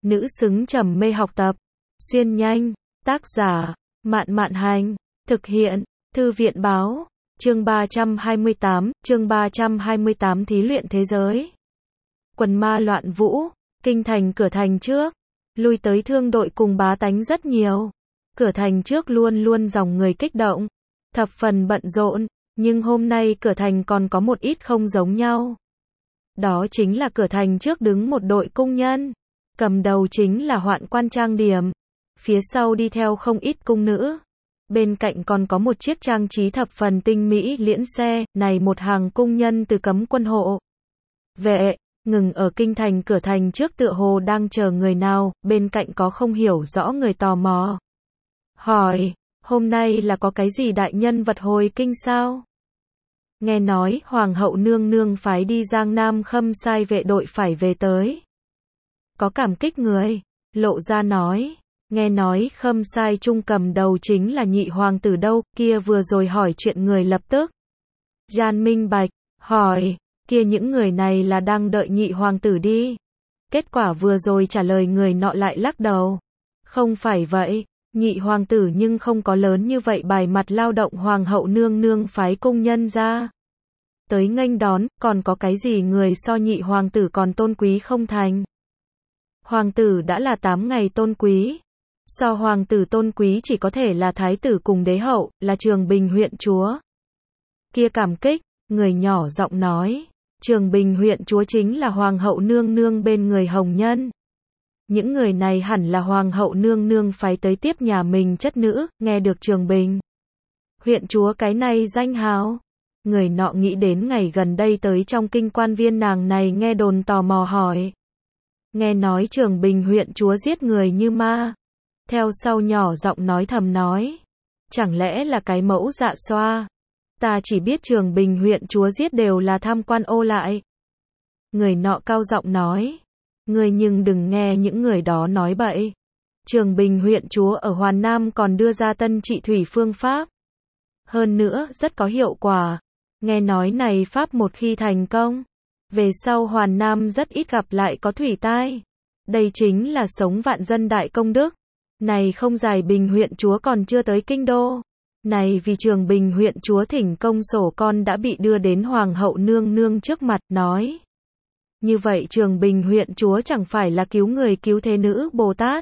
nữ xứng trầm mê học tập. Xuyên nhanh, tác giả, Mạn Mạn Hành, thực hiện, Thư viện báo, chương 328 thí luyện thế giới. Quần ma loạn vũ, kinh thành cửa thành trước, lui tới thương đội cùng bá tánh rất nhiều. Cửa thành trước luôn luôn dòng người kích động, thập phần bận rộn, nhưng hôm nay cửa thành còn có một ít không giống nhau. Đó chính là cửa thành trước đứng một đội cung nhân, cầm đầu chính là hoạn quan trang điểm, phía sau đi theo không ít cung nữ. Bên cạnh còn có một chiếc trang trí thập phần tinh mỹ liễn xe, này một hàng cung nhân từ cấm quân hộ vệ, ngừng ở kinh thành cửa thành trước tựa hồ đang chờ người nào, bên cạnh có không hiểu rõ người tò mò. Hỏi, hôm nay là có cái gì đại nhân vật hồi kinh sao? Nghe nói, Hoàng hậu nương nương phái đi Giang Nam Khâm sai vệ đội phải về tới. Có cảm kích người, lộ ra nói. Nghe nói Khâm sai trung cầm đầu chính là nhị hoàng tử đâu, kia vừa rồi hỏi chuyện người lập tức gian minh bạch, hỏi, kia những người này là đang đợi nhị hoàng tử đi. Kết quả vừa rồi trả lời người nọ lại lắc đầu. Không phải vậy, nhị hoàng tử nhưng không có lớn như vậy bài mặt lao động, Hoàng hậu nương nương phái cung nhân ra tới nghênh đón, còn có cái gì người so nhị hoàng tử còn tôn quý không thành. Hoàng tử đã là 8 ngày tôn quý. So hoàng tử tôn quý chỉ có thể là thái tử cùng đế hậu, là Trường Bình huyện chúa. Kia cảm kích, người nhỏ giọng nói, Trường Bình huyện chúa chính là hoàng hậu nương nương bên người hồng nhân. Những người này hẳn là hoàng hậu nương nương phái tới tiếp nhà mình chất nữ, nghe được Trường Bình huyện chúa cái này danh hào. Người nọ nghĩ đến ngày gần đây tới trong kinh quan viên nàng này nghe đồn tò mò hỏi. Nghe nói Trường Bình huyện chúa giết người như ma. Theo sau nhỏ giọng nói thầm nói. Chẳng lẽ là cái mẫu dạ xoa? Ta chỉ biết Trường Bình huyện chúa giết đều là tham quan ô lại. Người nọ cao giọng nói. Người nhưng đừng nghe những người đó nói bậy. Trường Bình huyện chúa ở Hoàn Nam còn đưa ra tân trị thủy phương pháp. Hơn nữa, rất có hiệu quả. Nghe nói này pháp một khi thành công, về sau Hoàn Nam rất ít gặp lại có thủy tai. Đây chính là sống vạn dân đại công đức. Này không dài Bình huyện chúa còn chưa tới kinh đô. Này vì Trường Bình huyện chúa thỉnh công sổ con đã bị đưa đến Hoàng hậu nương nương trước mặt, nói. Như vậy Trường Bình huyện chúa chẳng phải là cứu người cứu thế nữ Bồ Tát.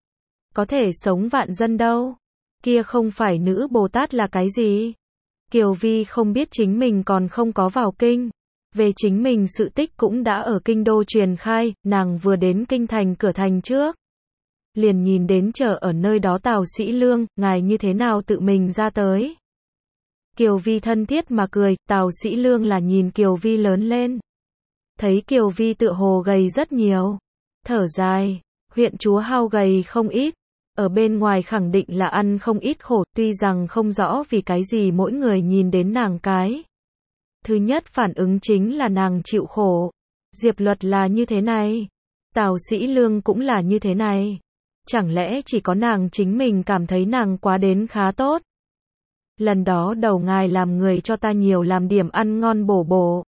Có thể sống vạn dân đâu. Kia không phải nữ Bồ Tát là cái gì? Kiều Vi không biết chính mình còn không có vào kinh. Về chính mình sự tích cũng đã ở kinh đô truyền khai, nàng vừa đến kinh thành cửa thành trước. Liền nhìn đến chờ ở nơi đó Tào Sĩ Lương, ngài như thế nào tự mình ra tới. Kiều Vi thân thiết mà cười, Tào Sĩ Lương là nhìn Kiều Vi lớn lên. Thấy Kiều Vi tựa hồ gầy rất nhiều. Thở dài, huyện chúa hao gầy không ít. Ở bên ngoài khẳng định là ăn không ít khổ, tuy rằng không rõ vì cái gì mỗi người nhìn đến nàng cái. Thứ nhất phản ứng chính là nàng chịu khổ. Diệp Luật là như thế này. Tào Sĩ Lương cũng là như thế này. Chẳng lẽ chỉ có nàng chính mình cảm thấy nàng quá đến khá tốt? Lần đó đầu ngài làm người cho ta nhiều làm điểm ăn ngon bổ bổ.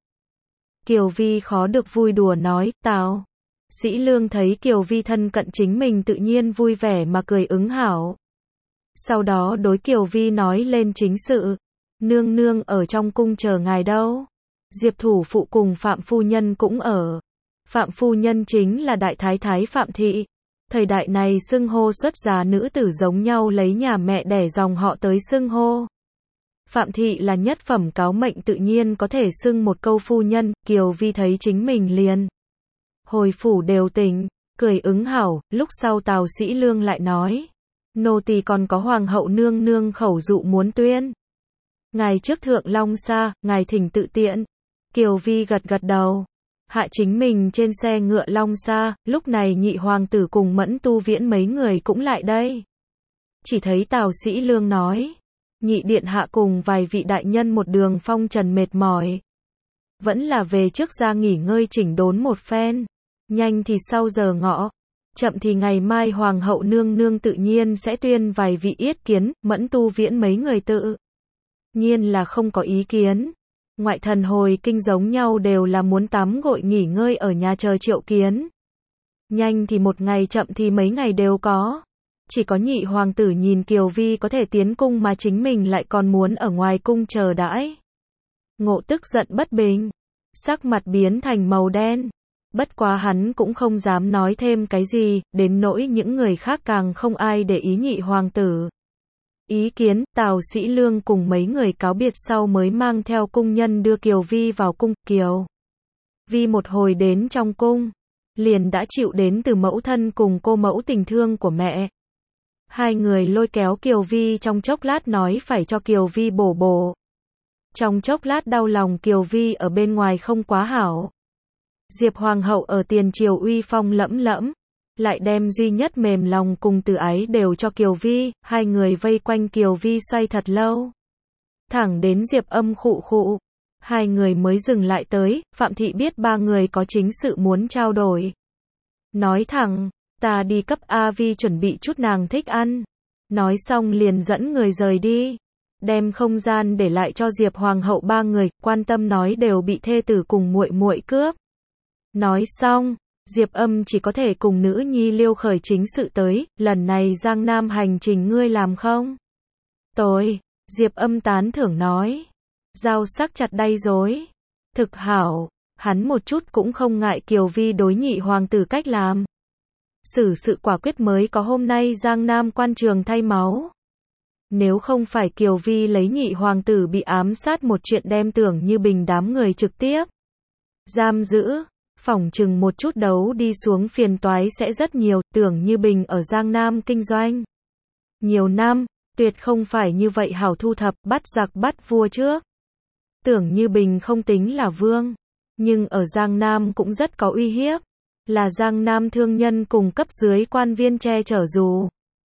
Kiều Vi khó được vui đùa nói, Tào Sĩ Lương thấy Kiều Vi thân cận chính mình tự nhiên vui vẻ mà cười ứng hảo. Sau đó đối Kiều Vi nói lên chính sự. Nương nương ở trong cung chờ ngài đâu. Diệp thủ phụ cùng Phạm phu nhân cũng ở. Phạm phu nhân chính là đại thái thái Phạm Thị. Thời đại này xưng hô xuất giá nữ tử giống nhau lấy nhà mẹ đẻ dòng họ tới xưng hô. Phạm Thị là nhất phẩm cáo mệnh tự nhiên có thể xưng một câu phu nhân, Kiều Vi thấy chính mình liền. Hồi phủ đều tỉnh, cười ứng hảo, lúc sau Tào Sĩ Lương lại nói. Nô tỳ còn có Hoàng hậu nương nương khẩu dụ muốn tuyên. Ngài trước thượng Long Sa, ngài thỉnh tự tiện. Kiều Vi gật gật đầu. Hạ chính mình trên xe ngựa Long Sa, lúc này nhị hoàng tử cùng Mẫn Tu Viễn mấy người cũng lại đây. Chỉ thấy Tào Sĩ Lương nói. Nhị điện hạ cùng vài vị đại nhân một đường phong trần mệt mỏi. Vẫn là về trước ra nghỉ ngơi chỉnh đốn một phen. Nhanh thì sau giờ ngọ. Chậm thì ngày mai Hoàng hậu nương nương tự nhiên sẽ tuyên vài vị yết kiến, Mẫn Tu Viễn mấy người tự nhiên là không có ý kiến. Ngoại thần hồi kinh giống nhau đều là muốn tắm gội nghỉ ngơi ở nhà chờ triệu kiến. Nhanh thì một ngày, chậm thì mấy ngày đều có. Chỉ có nhị hoàng tử nhìn Kiều Vi có thể tiến cung mà chính mình lại còn muốn ở ngoài cung chờ đãi. Ngộ tức giận bất bình, sắc mặt biến thành màu đen. Bất quá hắn cũng không dám nói thêm cái gì, đến nỗi những người khác càng không ai để ý nhị hoàng tử. Ý kiến, Tào Sĩ Lương cùng mấy người cáo biệt sau mới mang theo cung nhân đưa Kiều Vi vào cung. Kiều Vi một hồi đến trong cung, liền đã chịu đến từ mẫu thân cùng cô mẫu tình thương của mẹ. Hai người lôi kéo Kiều Vi trong chốc lát nói phải cho Kiều Vi bổ bổ. Trong chốc lát đau lòng Kiều Vi ở bên ngoài không quá hảo. Diệp Hoàng hậu ở tiền triều uy phong lẫm lẫm, lại đem duy nhất mềm lòng cùng từ ái đều cho Kiều Vi, hai người vây quanh Kiều Vi xoay thật lâu. Thẳng đến Diệp Âm khụ khụ, hai người mới dừng lại tới, Phạm Thị biết ba người có chính sự muốn trao đổi. Nói thẳng, ta đi cấp A Vi chuẩn bị chút nàng thích ăn. Nói xong liền dẫn người rời đi. Đem không gian để lại cho Diệp Hoàng hậu ba người, quan tâm nói đều bị thê tử cùng muội muội cướp. Nói xong, Diệp Âm chỉ có thể cùng nữ nhi liêu khởi chính sự tới, lần này Giang Nam hành trình ngươi làm không? Tôi, Diệp Âm tán thưởng nói. Dao sắc chặt đay rối. Thực hảo, hắn một chút cũng không ngại Kiều Vi đối nhị hoàng tử cách làm. Xử sự quả quyết mới có hôm nay Giang Nam quan trường thay máu. Nếu không phải Kiều Vi lấy nhị hoàng tử bị ám sát một chuyện đem Tưởng Như Bình đám người trực tiếp giam giữ, phỏng chừng một chút đấu đi xuống phiền toái sẽ rất nhiều. Tưởng Như Bình ở Giang Nam kinh doanh nhiều năm, tuyệt không phải như vậy hảo thu thập, bắt giặc bắt vua trước. Tưởng Như Bình không tính là vương, nhưng ở Giang Nam cũng rất có uy hiếp, là Giang Nam thương nhân cùng cấp dưới quan viên che chở dù.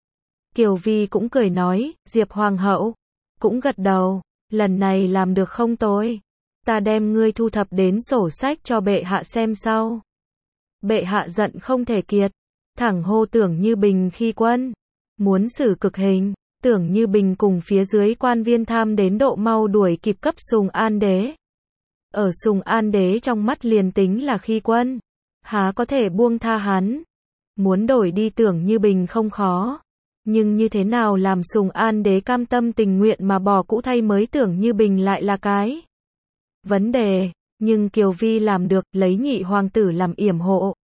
Kiều Vi cũng cười nói, Diệp Hoàng hậu cũng gật đầu, lần này làm được không tồi. Ta đem ngươi thu thập đến sổ sách cho bệ hạ xem sau. Bệ hạ giận không thể kiệt, thẳng hô Tưởng Như Bình khi quân, muốn xử cực hình. Tưởng Như Bình cùng phía dưới quan viên tham đến độ mau đuổi kịp cấp Sùng An Đế. Ở Sùng An Đế trong mắt liền tính là khi quân, há có thể buông tha hắn. Muốn đổi đi Tưởng Như Bình không khó, nhưng như thế nào làm Sùng An Đế cam tâm tình nguyện mà bỏ cũ thay mới Tưởng Như Bình lại là cái vấn đề. Nhưng Kiều Vi làm được, lấy nhị hoàng tử làm yểm hộ,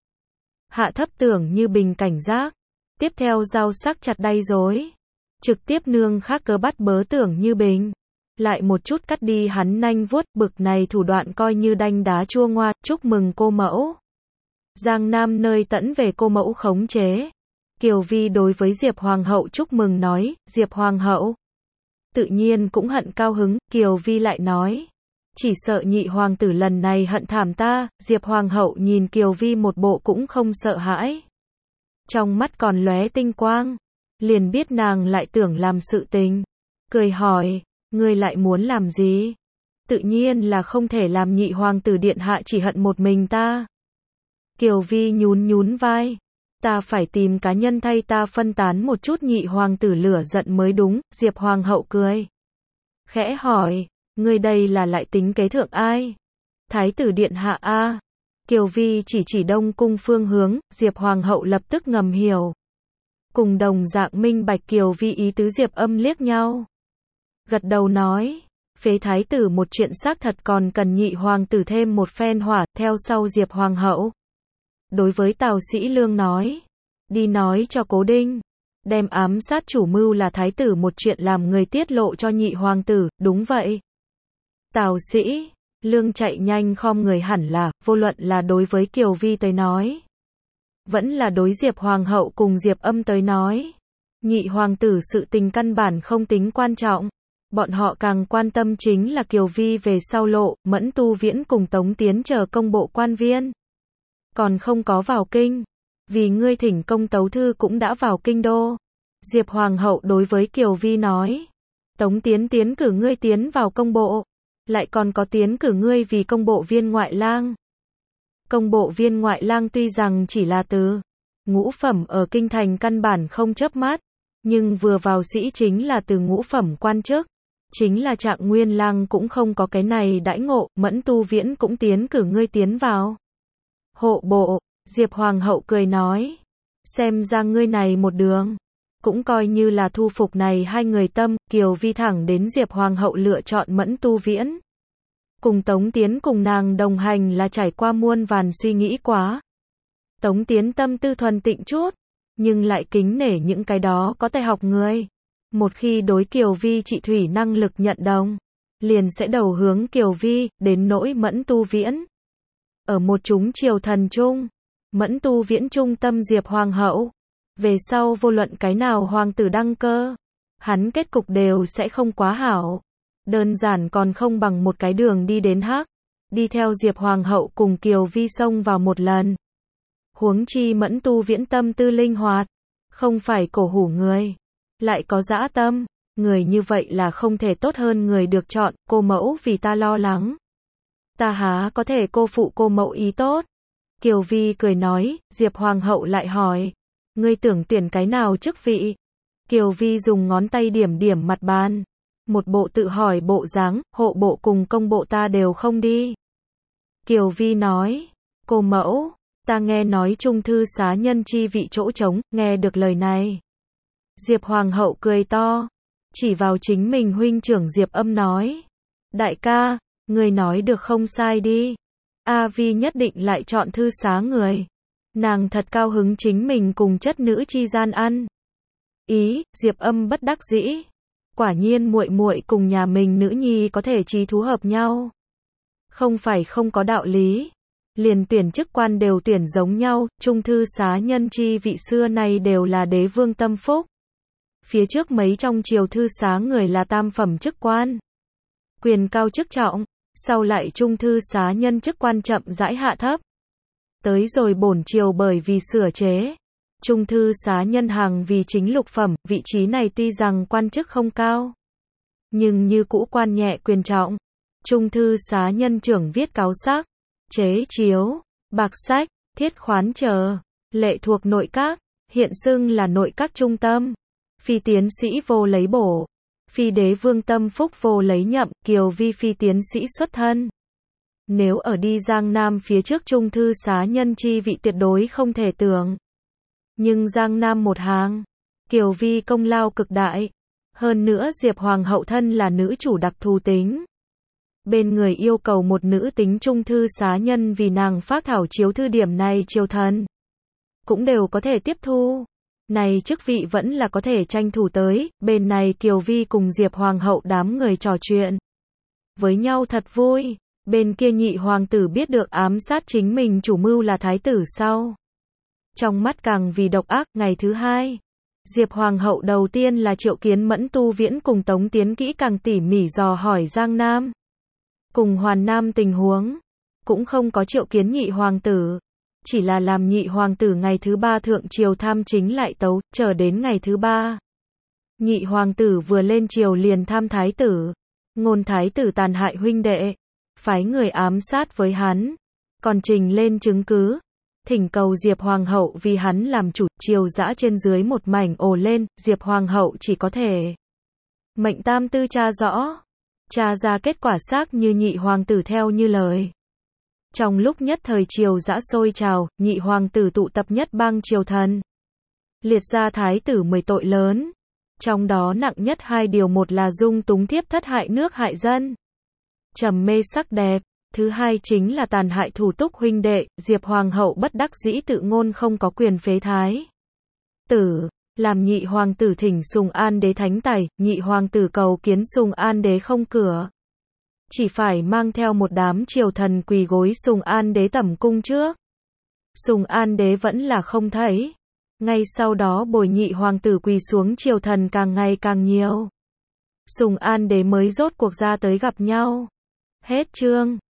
hạ thấp Tưởng Như Bình cảnh giác. Tiếp theo dao sắc chặt đay rối, trực tiếp nương khác cớ bắt bớ Tưởng Như Bình, lại một chút cắt đi hắn nanh vuốt. Bực này thủ đoạn coi như đanh đá chua ngoa. Chúc mừng cô mẫu. Giang Nam nơi tẫn về cô mẫu khống chế. Kiều Vi đối với Diệp Hoàng hậu chúc mừng nói, Diệp Hoàng hậu tự nhiên cũng hận cao hứng. Kiều Vi lại nói, chỉ sợ nhị hoàng tử lần này hận thảm ta. Diệp Hoàng hậu nhìn Kiều Vi một bộ cũng không sợ hãi, trong mắt còn lóe tinh quang, liền biết nàng lại tưởng làm sự tình. Cười hỏi, ngươi lại muốn làm gì? Tự nhiên là không thể làm nhị hoàng tử điện hạ chỉ hận một mình ta. Kiều Vi nhún nhún vai, ta phải tìm cá nhân thay ta phân tán một chút nhị hoàng tử lửa giận mới đúng. Diệp Hoàng hậu cười, khẽ hỏi, ngươi đây là lại tính kế thượng ai? Thái tử điện hạ a. Kiều Vi chỉ Đông cung phương hướng. Diệp Hoàng hậu lập tức ngầm hiểu, cùng đồng dạng minh bạch Kiều Vi ý tứ. Diệp Âm liếc nhau, gật đầu nói, phế thái tử một chuyện xác thật còn cần nhị hoàng tử thêm một phen hỏa. Theo sau Diệp Hoàng hậu đối với Tào Sĩ Lương nói, đi nói cho Cố Đinh, đem ám sát chủ mưu là thái tử một chuyện làm người tiết lộ cho nhị hoàng tử. Đúng vậy. Tào Sĩ Lương chạy nhanh khom người, hẳn là, vô luận là đối với Kiều Vi tới nói, vẫn là đối Diệp Hoàng hậu cùng Diệp Âm tới nói, nhị hoàng tử sự tình căn bản không tính quan trọng. Bọn họ càng quan tâm chính là Kiều Vi về sau lộ. Mẫn Tu Viễn cùng Tống Tiến chờ công bộ quan viên còn không có vào kinh, vì ngươi thỉnh công tấu thư cũng đã vào kinh đô. Diệp Hoàng hậu đối với Kiều Vi nói, Tống Tiến tiến cử ngươi tiến vào công bộ, lại còn có tiến cử ngươi vì công bộ viên ngoại lang. Công bộ viên ngoại lang tuy rằng chỉ là từ ngũ phẩm ở kinh thành căn bản không chớp mắt, nhưng vừa vào sĩ chính là từ ngũ phẩm quan chức, chính là Trạng Nguyên lang cũng không có cái này đãi ngộ. Mẫn Tu Viễn cũng tiến cử ngươi tiến vào hộ bộ. Diệp Hoàng hậu cười nói, xem ra ngươi này một đường, cũng coi như là thu phục này hai người tâm. Kiều Vi thẳng đến Diệp Hoàng hậu lựa chọn Mẫn Tu Viễn. Cùng Tống Tiến cùng nàng đồng hành là trải qua muôn vàn suy nghĩ quá. Tống Tiến tâm tư thuần tịnh chút, nhưng lại kính nể những cái đó có tài học người. Một khi đối Kiều Vi trị thủy năng lực nhận đồng, liền sẽ đầu hướng Kiều Vi. Đến nỗi Mẫn Tu Viễn, ở một chúng triều thần chung, Mẫn Tu Viễn trung tâm Diệp Hoàng hậu. Về sau vô luận cái nào hoàng tử đăng cơ, hắn kết cục đều sẽ không quá hảo. Đơn giản còn không bằng một cái đường đi đến hắc. Đi theo Diệp Hoàng hậu cùng Kiều Vi xông vào một lần. Huống chi Mẫn Tu Viễn tâm tư linh hoạt, không phải cổ hủ người, lại có dã tâm. Người như vậy là không thể tốt hơn người được chọn. Cô mẫu vì ta lo lắng, ta há có thể cô phụ cô mẫu ý tốt. Kiều Vi cười nói. Diệp Hoàng hậu lại hỏi, ngươi tưởng tuyển cái nào chức vị? Kiều Vi dùng ngón tay điểm điểm mặt bàn, một bộ tự hỏi bộ dáng. Hộ bộ cùng công bộ ta đều không đi. Kiều Vi nói, cô mẫu, ta nghe nói trung thư xá nhân chi vị chỗ trống. Nghe được lời này, Diệp Hoàng hậu cười to, chỉ vào chính mình huynh trưởng Diệp Âm nói, đại ca, người nói được không sai đi. A Vi nhất định lại chọn thư xá người. Nàng thật cao hứng chính mình cùng chất nữ chi gian ăn ý. Diệp Âm bất đắc dĩ, quả nhiên muội muội cùng nhà mình nữ nhi có thể chí thú hợp nhau, không phải không có đạo lý. Liền tuyển chức quan đều tuyển giống nhau. Trung thư xá nhân chi vị xưa nay đều là đế vương tâm phúc. Phía trước mấy trong triều thư xá người là tam phẩm chức quan, quyền cao chức trọng. Sau lại trung thư xá nhân chức quan chậm rãi hạ thấp. Tới rồi bổn triều bởi vì sửa chế, trung thư xá nhân hàng vì chính lục phẩm. Vị trí này tuy rằng quan chức không cao, nhưng như cũ quan nhẹ quyền trọng. Trung thư xá nhân trưởng viết cáo sắc, chế chiếu, bạc sách, thiết khoán chờ, lệ thuộc nội các, hiện xưng là nội các trung tâm. Phi tiến sĩ vô lấy bổ, phi đế vương tâm phúc vô lấy nhậm. Kiều Vi phi tiến sĩ xuất thân, nếu ở đi Giang Nam phía trước trung thư xá nhân chi vị tuyệt đối không thể tưởng. Nhưng Giang Nam một hàng, Kiều Vi công lao cực đại. Hơn nữa Diệp Hoàng hậu thân là nữ chủ đặc thù tính, bên người yêu cầu một nữ tính trung thư xá nhân vì nàng phác thảo chiếu thư. Điểm này triều thần cũng đều có thể tiếp thu. Này chức vị vẫn là có thể tranh thủ tới. Bên này Kiều Vi cùng Diệp Hoàng hậu đám người trò chuyện với nhau thật vui. Bên kia nhị hoàng tử biết được ám sát chính mình chủ mưu là thái tử sau, trong mắt càng vì độc ác. Ngày thứ hai, Diệp Hoàng hậu đầu tiên là triệu kiến Mẫn Tu Viễn cùng Tống Tiến kỹ càng tỉ mỉ dò hỏi Giang Nam cùng Hoàn Nam tình huống. Cũng không có triệu kiến nhị hoàng tử, chỉ là làm nhị hoàng tử ngày thứ ba thượng triều tham chính lại tấu. Chờ đến ngày thứ ba, nhị hoàng tử vừa lên triều liền tham thái tử, ngôn thái tử tàn hại huynh đệ, phái người ám sát với hắn, còn trình lên chứng cứ, thỉnh cầu Diệp Hoàng hậu vì hắn làm chủ. Triều dã trên dưới một mảnh ồ lên. Diệp Hoàng hậu chỉ có thể mệnh tam tư tra rõ, tra ra kết quả xác như nhị hoàng tử theo như lời. Trong lúc nhất thời triều dã sôi trào, nhị hoàng tử tụ tập nhất bang triều thần, liệt ra thái tử 10 tội lớn, trong đó nặng nhất 2 điều. Một là dung túng thiếp thất hại nước hại dân, trầm mê sắc đẹp. Thứ hai chính là tàn hại thủ túc huynh đệ. Diệp Hoàng hậu bất đắc dĩ tự ngôn không có quyền phế thái tử, làm nhị hoàng tử thỉnh Sùng An đế thánh tài. Nhị hoàng tử cầu kiến Sùng An đế không cửa, chỉ phải mang theo một đám triều thần quỳ gối Sùng An đế tẩm cung trước. Sùng An đế vẫn là không thấy. Ngay sau đó bồi nhị hoàng tử quỳ xuống, triều thần càng ngày càng nhiều. Sùng An đế mới rốt cuộc ra tới gặp nhau. Hết chương.